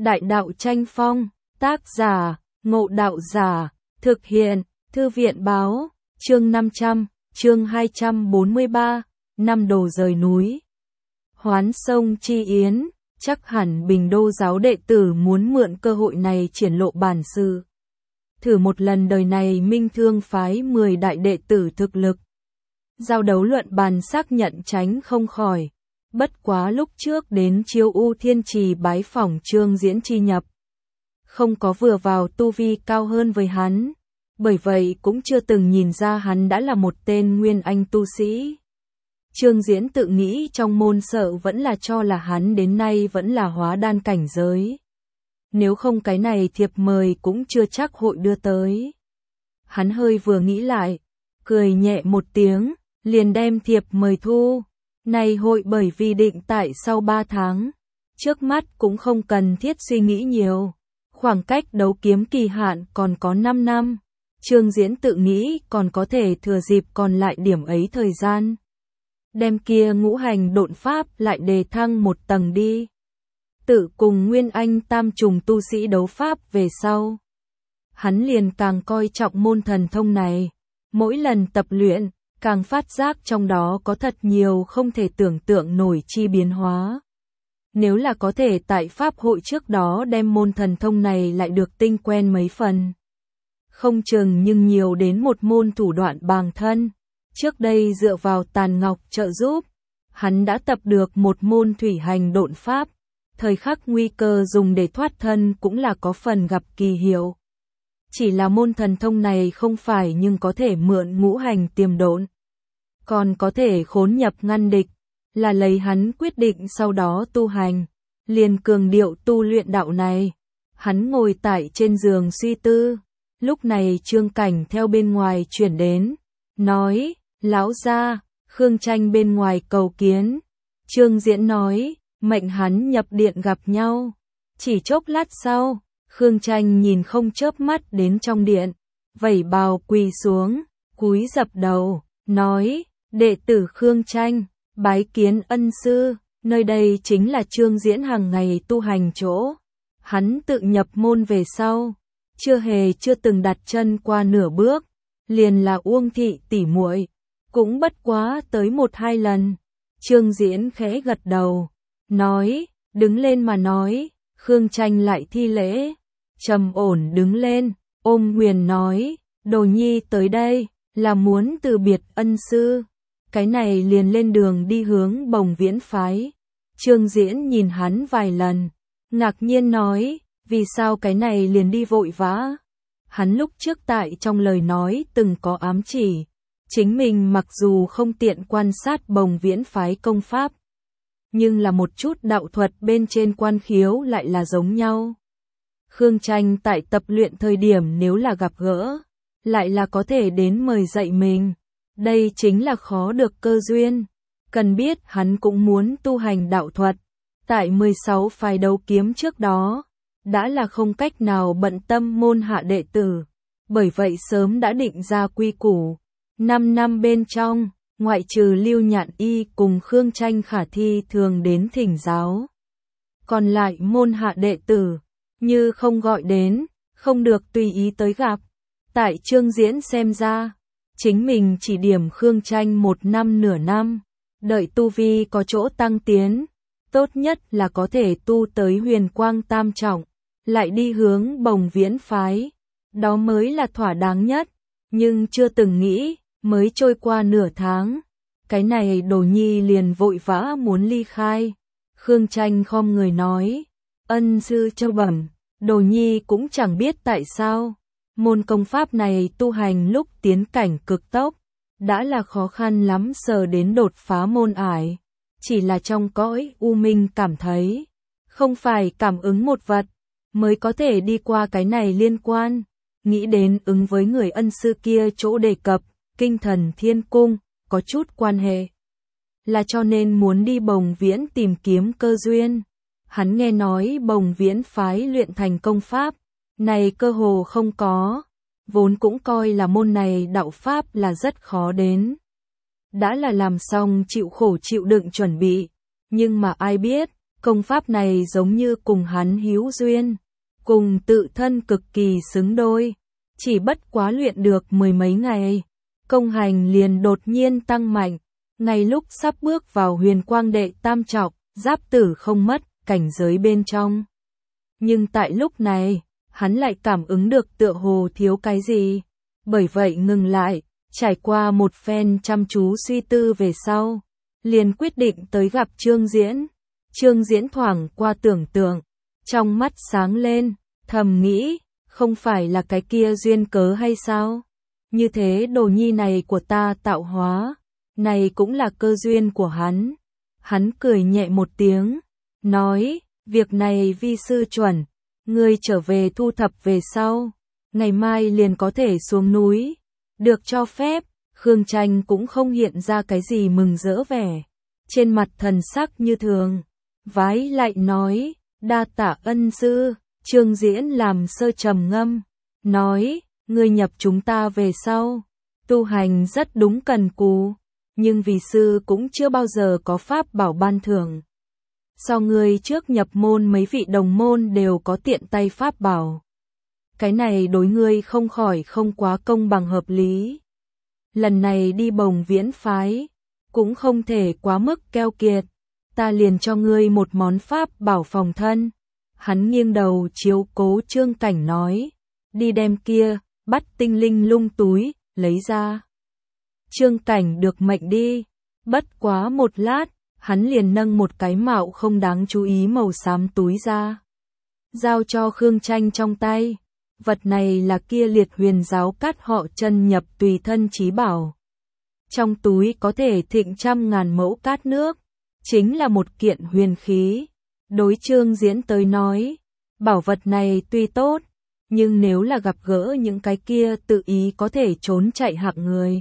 Đại đạo tranh phong, tác giả, Ngộ Đạo Giả, thực hiện, Thư viện báo, chương 500, chương 243, năm đồ rời núi. Hoán sông chi yến, chắc hẳn Bình Đô giáo đệ tử muốn mượn cơ hội này triển lộ bản sự. Thử một lần đời này Minh Thương phái 10 đại đệ tử thực lực. Giao đấu luận bàn xác nhận tránh không khỏi. Bất quá lúc trước đến Chiêu U Thiên Trì bái phỏng Trương Diễn chi nhập. Không có vừa vào tu vi cao hơn với hắn. Bởi vậy cũng chưa từng nhìn ra hắn đã là một tên nguyên anh tu sĩ. Trương Diễn tự nghĩ trong môn sợ vẫn là cho là hắn đến nay vẫn là hóa đan cảnh giới. Nếu không cái này thiệp mời cũng chưa chắc hội đưa tới. Hắn hơi vừa nghĩ lại, cười nhẹ một tiếng, liền đem thiệp mời thu. Này hội bởi vì định tại sau 3 tháng. Trước mắt cũng không cần thiết suy nghĩ nhiều. Khoảng cách đấu kiếm kỳ hạn còn có 5 năm. Trương Diễn tự nghĩ còn có thể thừa dịp còn lại điểm ấy thời gian. Đem kia ngũ hành độn pháp lại đề thăng một tầng đi. Tự cùng Nguyên Anh tam trùng tu sĩ đấu pháp về sau. Hắn liền càng coi trọng môn thần thông này. Mỗi lần tập luyện, càng phát giác trong đó có thật nhiều không thể tưởng tượng nổi chi biến hóa. Nếu là có thể tại pháp hội trước đó đem môn thần thông này lại được tinh quen mấy phần. Không chừng nhưng nhiều đến một môn thủ đoạn bàng thân. Trước đây dựa vào tàn ngọc trợ giúp, hắn đã tập được một môn thủy hành độn pháp. Thời khắc nguy cơ dùng để thoát thân cũng là có phần gặp kỳ hiệu. Chỉ là môn thần thông này không phải nhưng có thể mượn ngũ hành tiềm độn. Còn có thể khốn nhập ngăn địch, là lấy hắn quyết định sau đó tu hành. Liền cường điệu tu luyện đạo này. Hắn ngồi tại trên giường suy tư. Lúc này Trương Cảnh theo bên ngoài chuyển đến. Nói, lão gia, Khương Tranh bên ngoài cầu kiến. Trương Diễn nói, mệnh hắn nhập điện gặp nhau. Chỉ chốc lát sau, Khương Tranh nhìn không chớp mắt đến trong điện. Vẩy bào quỳ xuống, cúi dập đầu, nói, đệ tử Khương Tranh, bái kiến ân sư. Nơi đây chính là Trương Diễn hàng ngày tu hành chỗ. Hắn tự nhập môn về sau. Chưa từng đặt chân qua nửa bước. Liền là Uông thị tỷ muội, cũng bất quá tới 1-2 lần. Trương Diễn khẽ gật đầu, nói, đứng lên mà nói. Khương Tranh lại thi lễ, trầm ổn đứng lên, ôm quyền nói, đồ nhi tới đây, là muốn từ biệt ân sư. Cái này liền lên đường đi hướng Bồng Viễn phái. Trương Diễn nhìn hắn vài lần, ngạc nhiên nói, vì sao cái này liền đi vội vã? Hắn lúc trước tại trong lời nói từng có ám chỉ, chính mình mặc dù không tiện quan sát Bồng Viễn phái công pháp, nhưng là một chút đạo thuật bên trên quan khiếu lại là giống nhau. Khương Tranh tại tập luyện thời điểm nếu là gặp gỡ, lại là có thể đến mời dạy mình. Đây chính là khó được cơ duyên. Cần biết hắn cũng muốn tu hành đạo thuật. Tại 16 phái đấu kiếm trước đó, đã là không cách nào bận tâm môn hạ đệ tử. Bởi vậy sớm đã định ra quy củ. 5 năm bên trong, ngoại trừ Lưu Nhạn Y cùng Khương Tranh khả thi thường đến thỉnh giáo. Còn lại môn hạ đệ tử, như không gọi đến, không được tùy ý tới gặp. Tại Trương Diễn xem ra, chính mình chỉ điểm Khương Tranh 1 năm nửa năm, đợi tu vi có chỗ tăng tiến, tốt nhất là có thể tu tới huyền quang tam trọng, lại đi hướng Bồng Viễn phái, đó mới là thỏa đáng nhất, nhưng chưa từng nghĩ, mới trôi qua nửa tháng, cái này đồ nhi liền vội vã muốn ly khai. Khương Tranh khom người nói, ân sư cho bẩm, đồ nhi cũng chẳng biết tại sao. Môn công pháp này tu hành lúc tiến cảnh cực tốc, đã là khó khăn lắm sờ đến đột phá môn ải. Chỉ là trong cõi u minh cảm thấy, không phải cảm ứng một vật, mới có thể đi qua cái này liên quan. Nghĩ đến ứng với người ân sư kia chỗ đề cập, kinh thần thiên cung, có chút quan hệ. Là cho nên muốn đi Bồng Viễn tìm kiếm cơ duyên. Hắn nghe nói Bồng Viễn phái luyện thành công pháp, này cơ hồ không có, vốn cũng coi là môn này đạo pháp là rất khó đến. Đã là làm xong chịu khổ chịu đựng chuẩn bị, nhưng mà ai biết, Công pháp này giống như cùng hắn hữu duyên, cùng tự thân cực kỳ xứng đôi. Chỉ bất quá luyện được mười mấy ngày, công hành liền đột nhiên tăng mạnh. Ngay lúc sắp bước vào huyền quang đệ tam trọng, giáp tử không mất, cảnh giới bên trong. Nhưng tại lúc này, hắn lại cảm ứng được tựa hồ thiếu cái gì. Bởi vậy ngừng lại, trải qua một phen chăm chú suy tư về sau, liền quyết định tới gặp Trương Diễn. Trương Diễn thoảng qua tưởng tượng, trong mắt sáng lên, thầm nghĩ, không phải là cái kia duyên cớ hay sao? Như thế đồ nhi này của ta tạo hóa, này cũng là cơ duyên của hắn. Hắn cười nhẹ một tiếng, nói, việc này vi sư chuẩn, ngươi trở về thu thập về sau, ngày mai liền có thể xuống núi. Được cho phép, Khương Tranh cũng không hiện ra cái gì mừng rỡ vẻ, trên mặt thần sắc như thường. Vái lại nói, đa tạ ân sư. Trương Diễn làm sơ trầm ngâm, nói, ngươi nhập chúng ta về sau, tu hành rất đúng cần cù, nhưng vì sư cũng chưa bao giờ có pháp bảo ban thưởng. Sau ngươi trước nhập môn mấy vị đồng môn đều có tiện tay pháp bảo. Cái này đối ngươi không khỏi không quá công bằng hợp lý. Lần này đi Bồng Viễn phái, cũng không thể quá mức keo kiệt, ta liền cho ngươi một món pháp bảo phòng thân. Hắn nghiêng đầu chiếu cố Trương Cảnh nói, đi đem kia, bắt tinh linh lung túi, lấy ra. Trương Cảnh được mệnh đi, bất quá một lát, hắn liền nâng một cái mạo không đáng chú ý màu xám túi ra. Giao cho Khương Tranh trong tay, vật này là kia liệt huyền giáo cát họ chân nhập tùy thân chí bảo. Trong túi có thể thịnh 100.000 mẫu cát nước, chính là một kiện huyền khí. Đối Trương Diễn tới nói, bảo vật này tuy tốt, nhưng nếu là gặp gỡ những cái kia tự ý có thể trốn chạy hạng người,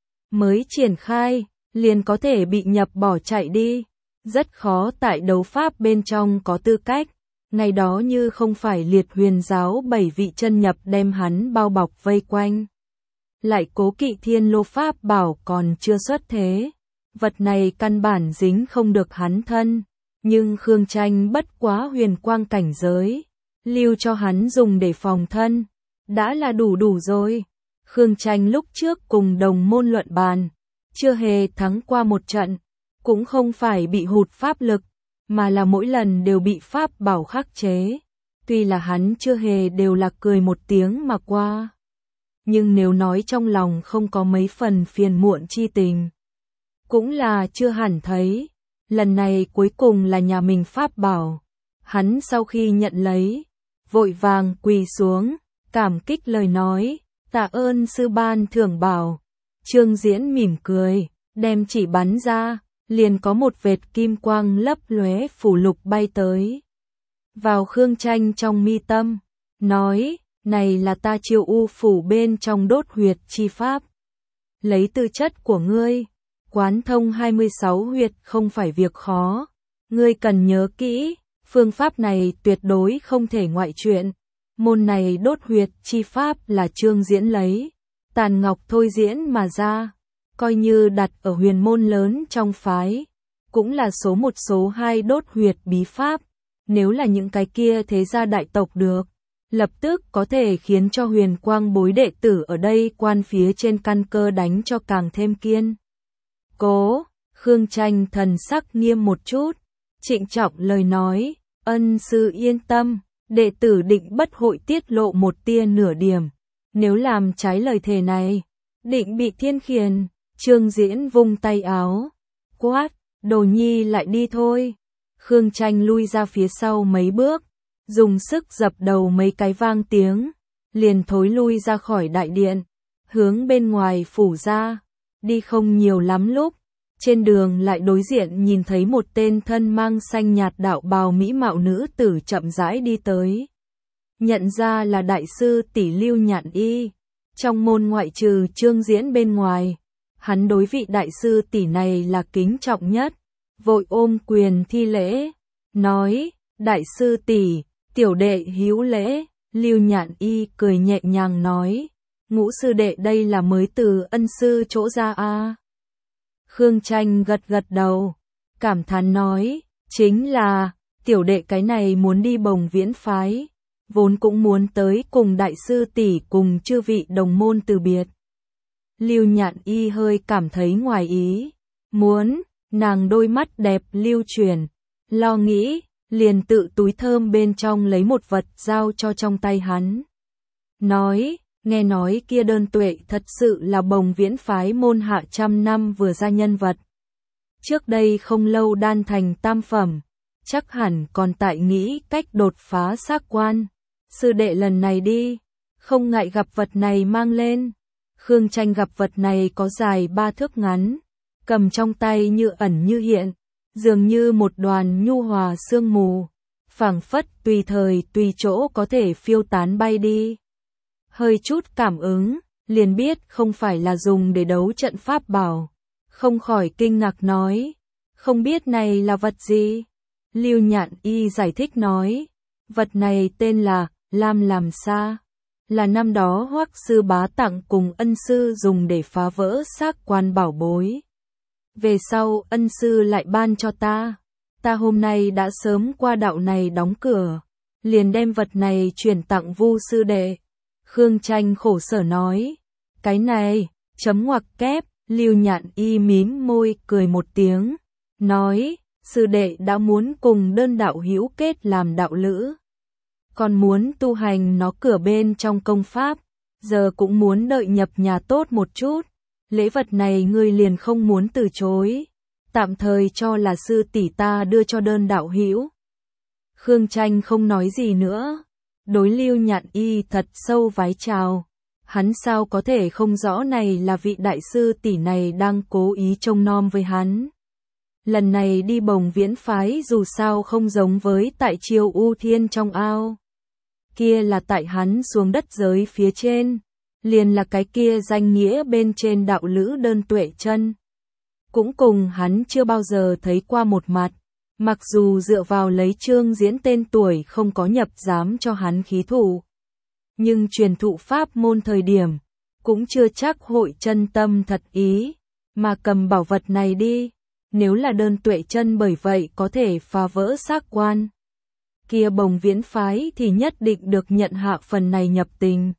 mới triển khai, liền có thể bị nhập bỏ chạy đi, rất khó tại đấu pháp bên trong có tư cách. Ngày đó như không phải liệt huyền giáo 7 vị chân nhập đem hắn bao bọc vây quanh, lại cố kỵ thiên lô pháp bảo còn chưa xuất thế, vật này căn bản dính không được hắn thân. Nhưng Khương Tranh bất quá huyền quang cảnh giới, lưu cho hắn dùng để phòng thân, đã là đủ rồi. Khương Tranh lúc trước cùng đồng môn luận bàn, chưa hề thắng qua một trận, cũng không phải bị hụt pháp lực, mà là mỗi lần đều bị pháp bảo khắc chế. Tuy là hắn chưa hề đều là cười một tiếng mà qua, nhưng nếu nói trong lòng không có mấy phần phiền muộn chi tình, cũng là chưa hẳn thấy. Lần này cuối cùng là nhà mình pháp bảo. Hắn sau khi nhận lấy, vội vàng quỳ xuống, cảm kích lời nói, tạ ơn sư ban thưởng bảo. Trương Diễn mỉm cười, đem chỉ bắn ra, liền có một vệt kim quang lấp lóe phủ lục bay tới. Vào Khương Tranh trong mi tâm, nói, này là ta Chiêu U phủ bên trong đốt huyệt chi pháp. Lấy tư chất của ngươi, quán thông 26 huyệt không phải việc khó. Ngươi cần nhớ kỹ, phương pháp này tuyệt đối không thể ngoại chuyện. Môn này đốt huyệt chi pháp là Trương Diễn lấy tàn ngọc thôi diễn mà ra, coi như đặt ở huyền môn lớn trong phái, cũng là số 1 số 2 đốt huyệt bí pháp. Nếu là những cái kia thế gia đại tộc được, lập tức có thể khiến cho huyền quang bối đệ tử ở đây quan phía trên căn cơ đánh cho càng thêm kiên cố. Khương Tranh thần sắc nghiêm một chút, trịnh trọng lời nói, ân sư yên tâm, đệ tử định bất hội tiết lộ một tia nửa điểm. Nếu làm trái lời thề này, định bị thiên khiển. Trương Diễn vung tay áo, quát, đồ nhi lại đi thôi. Khương Tranh lui ra phía sau mấy bước, dùng sức dập đầu mấy cái vang tiếng, liền thối lui ra khỏi đại điện, hướng bên ngoài phủ ra. Đi không nhiều lắm lúc, trên đường lại đối diện nhìn thấy một tên thân mang xanh nhạt đạo bào mỹ mạo nữ tử chậm rãi đi tới. Nhận ra là đại sư tỷ Lưu Nhạn Y. Trong môn ngoại trừ Trương Diễn bên ngoài, hắn đối vị đại sư tỷ này là kính trọng nhất, vội ôm quyền thi lễ, nói, đại sư tỷ, tiểu đệ hữu lễ. Lưu Nhạn Y cười nhẹ nhàng nói, Ngũ sư đệ đây là mới từ ân sư chỗ ra a. Khương Tranh gật gật đầu, cảm thán nói, chính là, tiểu đệ cái này muốn đi Bồng Viễn phái, vốn cũng muốn tới cùng đại sư tỷ cùng chư vị đồng môn từ biệt. Lưu Nhạn Y hơi cảm thấy ngoài ý, muốn, nàng đôi mắt đẹp lưu chuyển, lo nghĩ, liền tự túi thơm bên trong lấy một vật giao cho trong tay hắn. Nói, nghe nói kia Đơn Tuệ thật sự là Bồng Viễn phái môn hạ trăm năm vừa ra nhân vật. Trước đây không lâu đan thành tam phẩm, chắc hẳn còn tại nghĩ cách đột phá xác quan. Sư đệ lần này đi, không ngại gặp vật này mang lên. Khương Tranh gặp vật này có dài 3 thước ngắn, cầm trong tay như ẩn như hiện, dường như một đoàn nhu hòa sương mù, phảng phất tùy thời tùy chỗ có thể phiêu tán bay đi. Hơi chút cảm ứng, liền biết không phải là dùng để đấu trận pháp bảo, không khỏi kinh ngạc nói, không biết này là vật gì? Lưu Nhạn Y giải thích nói, vật này tên là Lam Làm Sa, là năm đó Hoắc sư bá tặng cùng ân sư dùng để phá vỡ xác quan bảo bối. Về sau ân sư lại ban cho ta hôm nay đã sớm qua đạo này đóng cửa, liền đem vật này chuyển tặng Vu sư đệ. Khương Tranh khổ sở nói, cái này, chấm ngoặc kép, Lưu Nhạn Y mím môi cười một tiếng, nói, sư đệ đã muốn cùng Đơn đạo hữu kết làm đạo lữ, còn muốn tu hành nó cửa bên trong công pháp, giờ cũng muốn đợi nhập nhà tốt một chút, lễ vật này ngươi liền không muốn từ chối, tạm thời cho là sư tỷ ta đưa cho Đơn đạo hữu. Khương Tranh không nói gì nữa, đối Lưu Nhạn Y thật sâu vái chào, hắn sao có thể không rõ này là vị đại sư tỷ này đang cố ý trông nom với hắn. Lần này đi Bồng Viễn phái dù sao không giống với tại Chiêu U Thiên trong ao. Kia là tại hắn xuống đất giới phía trên, liền là cái kia danh nghĩa bên trên đạo lữ Đơn Tuệ chân. Cũng cùng hắn chưa bao giờ thấy qua một mặt, mặc dù dựa vào lấy Trương Diễn tên tuổi không có nhập giám cho hắn khí thủ. Nhưng truyền thụ pháp môn thời điểm, cũng chưa chắc hội chân tâm thật ý, mà cầm bảo vật này đi. Nếu là Đơn Tuệ chân bởi vậy có thể phá vỡ xác quan, kia Bồng Viễn phái thì nhất định được nhận hạ phần này nhập tình.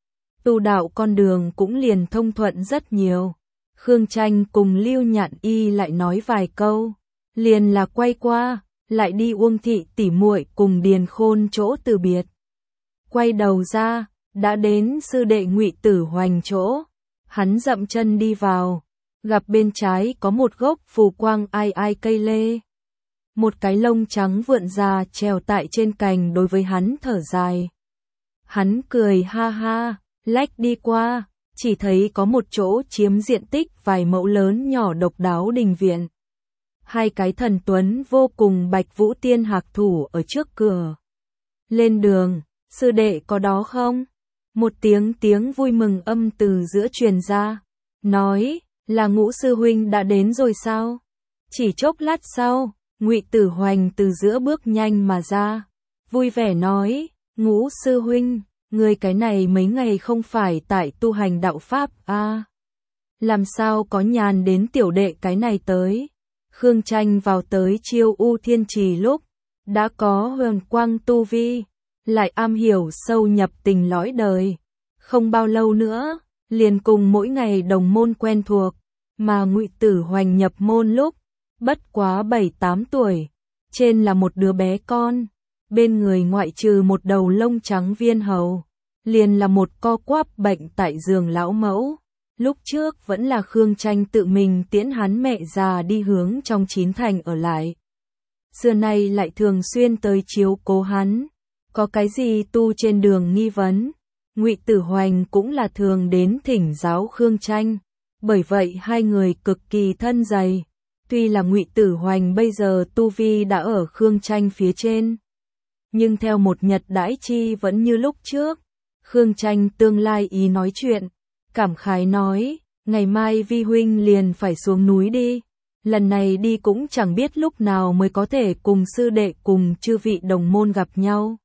Tu đạo con đường cũng liền thông thuận rất nhiều. Khương Tranh cùng Lưu Nhạn Y lại nói vài câu, liền là quay qua, lại đi Uông thị tỉ muội cùng Điền Khôn chỗ từ biệt. Quay đầu ra, đã đến sư đệ Ngụy Tử Hoành chỗ, hắn dậm chân đi vào. Gặp bên trái có một gốc phù quang ai ai cây lê. Một cái lông trắng vượn già treo tại trên cành đối với hắn thở dài. Hắn cười ha ha, lách đi qua, chỉ thấy có một chỗ chiếm diện tích vài mẫu lớn nhỏ độc đáo đình viện. Hai cái thần tuấn vô cùng Bạch Vũ Tiên Hạc thủ ở trước cửa. Lên đường, sư đệ có đó không? Một tiếng vui mừng âm từ giữa truyền ra, nói, là Ngũ sư huynh đã đến rồi sao? Chỉ chốc lát sau, Ngụy Tử Hoành từ giữa bước nhanh mà ra, vui vẻ nói, Ngũ sư huynh, người cái này mấy ngày không phải tại tu hành đạo pháp à? Làm sao có nhàn đến tiểu đệ cái này tới? Khương Tranh vào tới Chiêu U Thiên Trì lúc, đã có huyền quang tu vi, lại am hiểu sâu nhập tình lõi đời. Không bao lâu nữa, liền cùng mỗi ngày đồng môn quen thuộc, mà Ngụy Tử Hoành nhập môn lúc, bất quá 7-8 tuổi, trên là một đứa bé con, bên người ngoại trừ một đầu lông trắng viên hầu, liền là một co quắp bệnh tại giường lão mẫu. Lúc trước vẫn là Khương Tranh tự mình tiễn hắn mẹ già đi hướng trong Chín Thành ở lại. Xưa nay lại thường xuyên tới chiếu cố hắn, có cái gì tu trên đường nghi vấn, Ngụy Tử Hoành cũng là thường đến thỉnh giáo Khương Tranh, bởi vậy hai người cực kỳ thân dày. Tuy là Ngụy Tử Hoành bây giờ tu vi đã ở Khương Tranh phía trên, nhưng theo một nhật đãi chi vẫn như lúc trước. Khương Tranh tương lai ý nói chuyện, cảm khái nói, ngày mai vi huynh liền phải xuống núi đi, lần này đi cũng chẳng biết lúc nào mới có thể cùng sư đệ cùng chư vị đồng môn gặp nhau.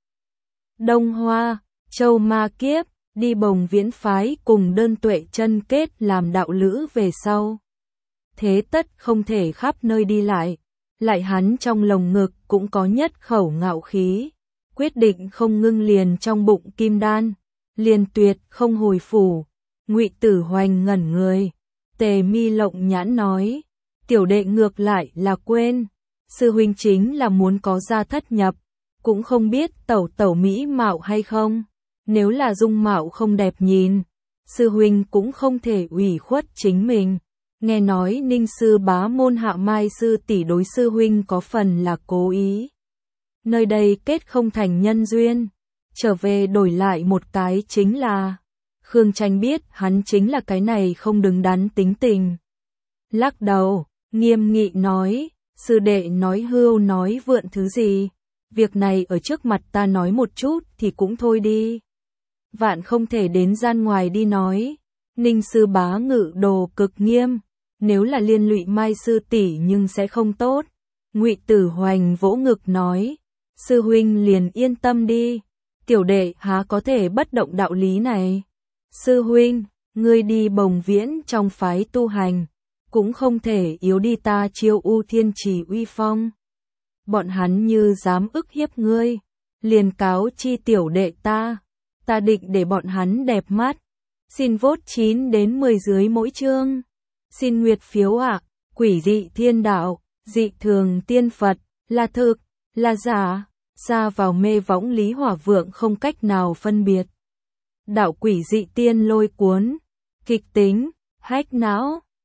Đông Hoa, Châu Ma Kiếp, đi Bồng Viễn phái cùng Đơn Tuệ chân kết làm đạo lữ về sau. Thế tất không thể khắp nơi đi lại, lại hắn trong lồng ngực cũng có nhất khẩu ngạo khí, quyết định không ngưng liền trong bụng kim đan, liền tuyệt không hồi phủ. Ngụy Tử Hoành ngẩn người, Tề Mi lộng nhãn nói, tiểu đệ ngược lại là quên, sư huynh chính là muốn có gia thất nhập, cũng không biết tẩu tẩu mỹ mạo hay không, nếu là dung mạo không đẹp nhìn, sư huynh cũng không thể ủy khuất chính mình. Nghe nói Ninh sư bá môn hạ Mai sư tỷ đối sư huynh có phần là cố ý. Nơi đây kết không thành nhân duyên, trở về đổi lại một cái chính là, Khương Tranh biết hắn chính là cái này không đứng đắn tính tình. Lắc đầu, nghiêm nghị nói, sư đệ nói hưu nói vượn thứ gì, việc này ở trước mặt ta nói một chút thì cũng thôi đi. Vạn không thể đến gian ngoài đi nói, Ninh sư bá ngự đồ cực nghiêm, nếu là liên lụy Mai sư tỷ nhưng sẽ không tốt. Ngụy Tử Hoành vỗ ngực nói, sư huynh liền yên tâm đi, tiểu đệ há có thể bất động đạo lý này. Sư huynh, ngươi đi Bồng Viễn trong phái tu hành, cũng không thể yếu đi ta Chiêu U Thiên Trì uy phong. Bọn hắn như dám ức hiếp ngươi, liền cáo chi tiểu đệ ta định để bọn hắn đẹp mắt. Xin vote 9 đến 10 dưới mỗi chương. Xin nguyệt phiếu ạ. Quỷ dị thiên đạo, dị thường tiên Phật, là thực, là giả, xa vào mê võng Lý Hỏa Vượng không cách nào phân biệt. Đạo quỷ dị tiên lôi cuốn, kịch tính, hách não.